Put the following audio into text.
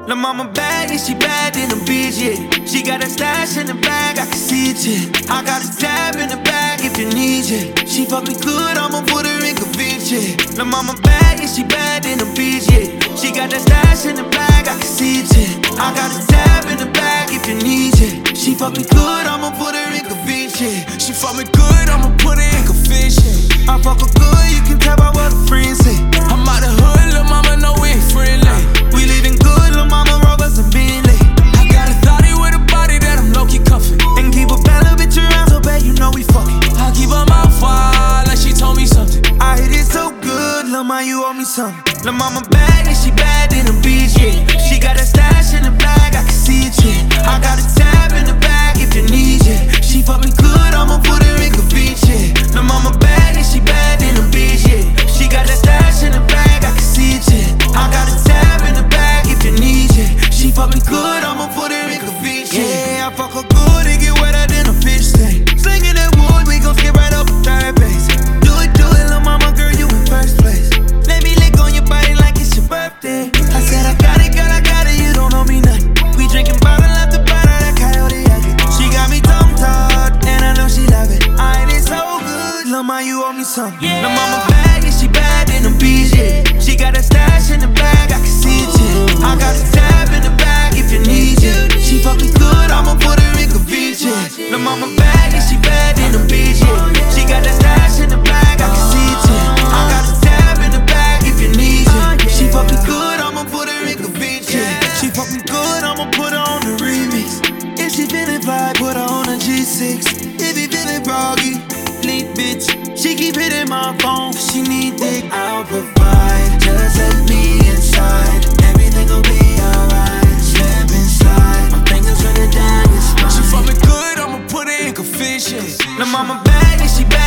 La mama bad, yeah, she bad in the beach, yeah. She got a stash in the bag, I can see it, yeah. I got a tab in the bag if you need it. She fuck me good, I'ma put her in convince, yeah. La mama bad, yeah, she bad in the beach, yeah. She got that stash in the bag, I can see it, yeah. I got a tab in the bag if you need it. She fuck me good, I'ma put her in convince, yeah. She fuck me good, I'ma put her in convince, yeah. I fuck her good, you can tell by what her friends say. I'm out the hood, lil' mama know we ain't friendly. We living good, lil' mama Roberts and Bentley. I got a thotty with a body that I'm low-key cuffing. And keep a bad little bitch around so bad you know we fucking. I keep her mouth wide like she told me something. I hit it so good, lil' ma, you owe me something. Lil' mama bad, and she bad in the beach, yeah. She got a stash in the bag, I can see it, yeah. I got a tab in the bag if you need it. She fuck me good, I'ma put her in convince, yeah. Lil' mama bad, and she bad in the beach, yeah. She got that stash in the bag, I can see it, yeah. I got a tab in the bag if you need it. She fuck me good, I'ma put her in convince, yeah. I fuck her good, it get wetter than a fish tank. Slinging that wood, we gon' skip right up a third base. Do it, lil' mama, girl, you in first place. Let me lick on your body like it's your birthday. I said I got it, girl, I got it, you don't know me nothing. We drinking bottle after bottle, that coyote yakking. She got me tongue-tied, and I know she love it. I ain't so good, lil' ma, you owe me something. Lil' mama bad, yeah, she bad in the beach, yeah. She got a stash in the bag, I can see it, yeah. I got a tab in the bag if you need it. She fuck me good, I'ma put her in convince, yeah. Lil' mama bad, yeah, she bad in the beach, yeah. She got that stash in the bag, I can see it, yeah. I got a tab in the bag if you need it. She fuck me good, I'ma put her in convince, yeah. She fuck me good, I'ma put her on the remix. If she feelin' vibe, put her on a G6. If he feelin' groggy, leak bitch. She keep hitting my phone, she need dick. I'll provide, just let me inside. Everything gon' be alright. Slip inside, my fingers running down your spine. She fuck me good, I'ma put her in convince, yeah. Lil' mama bad, yeah, she bad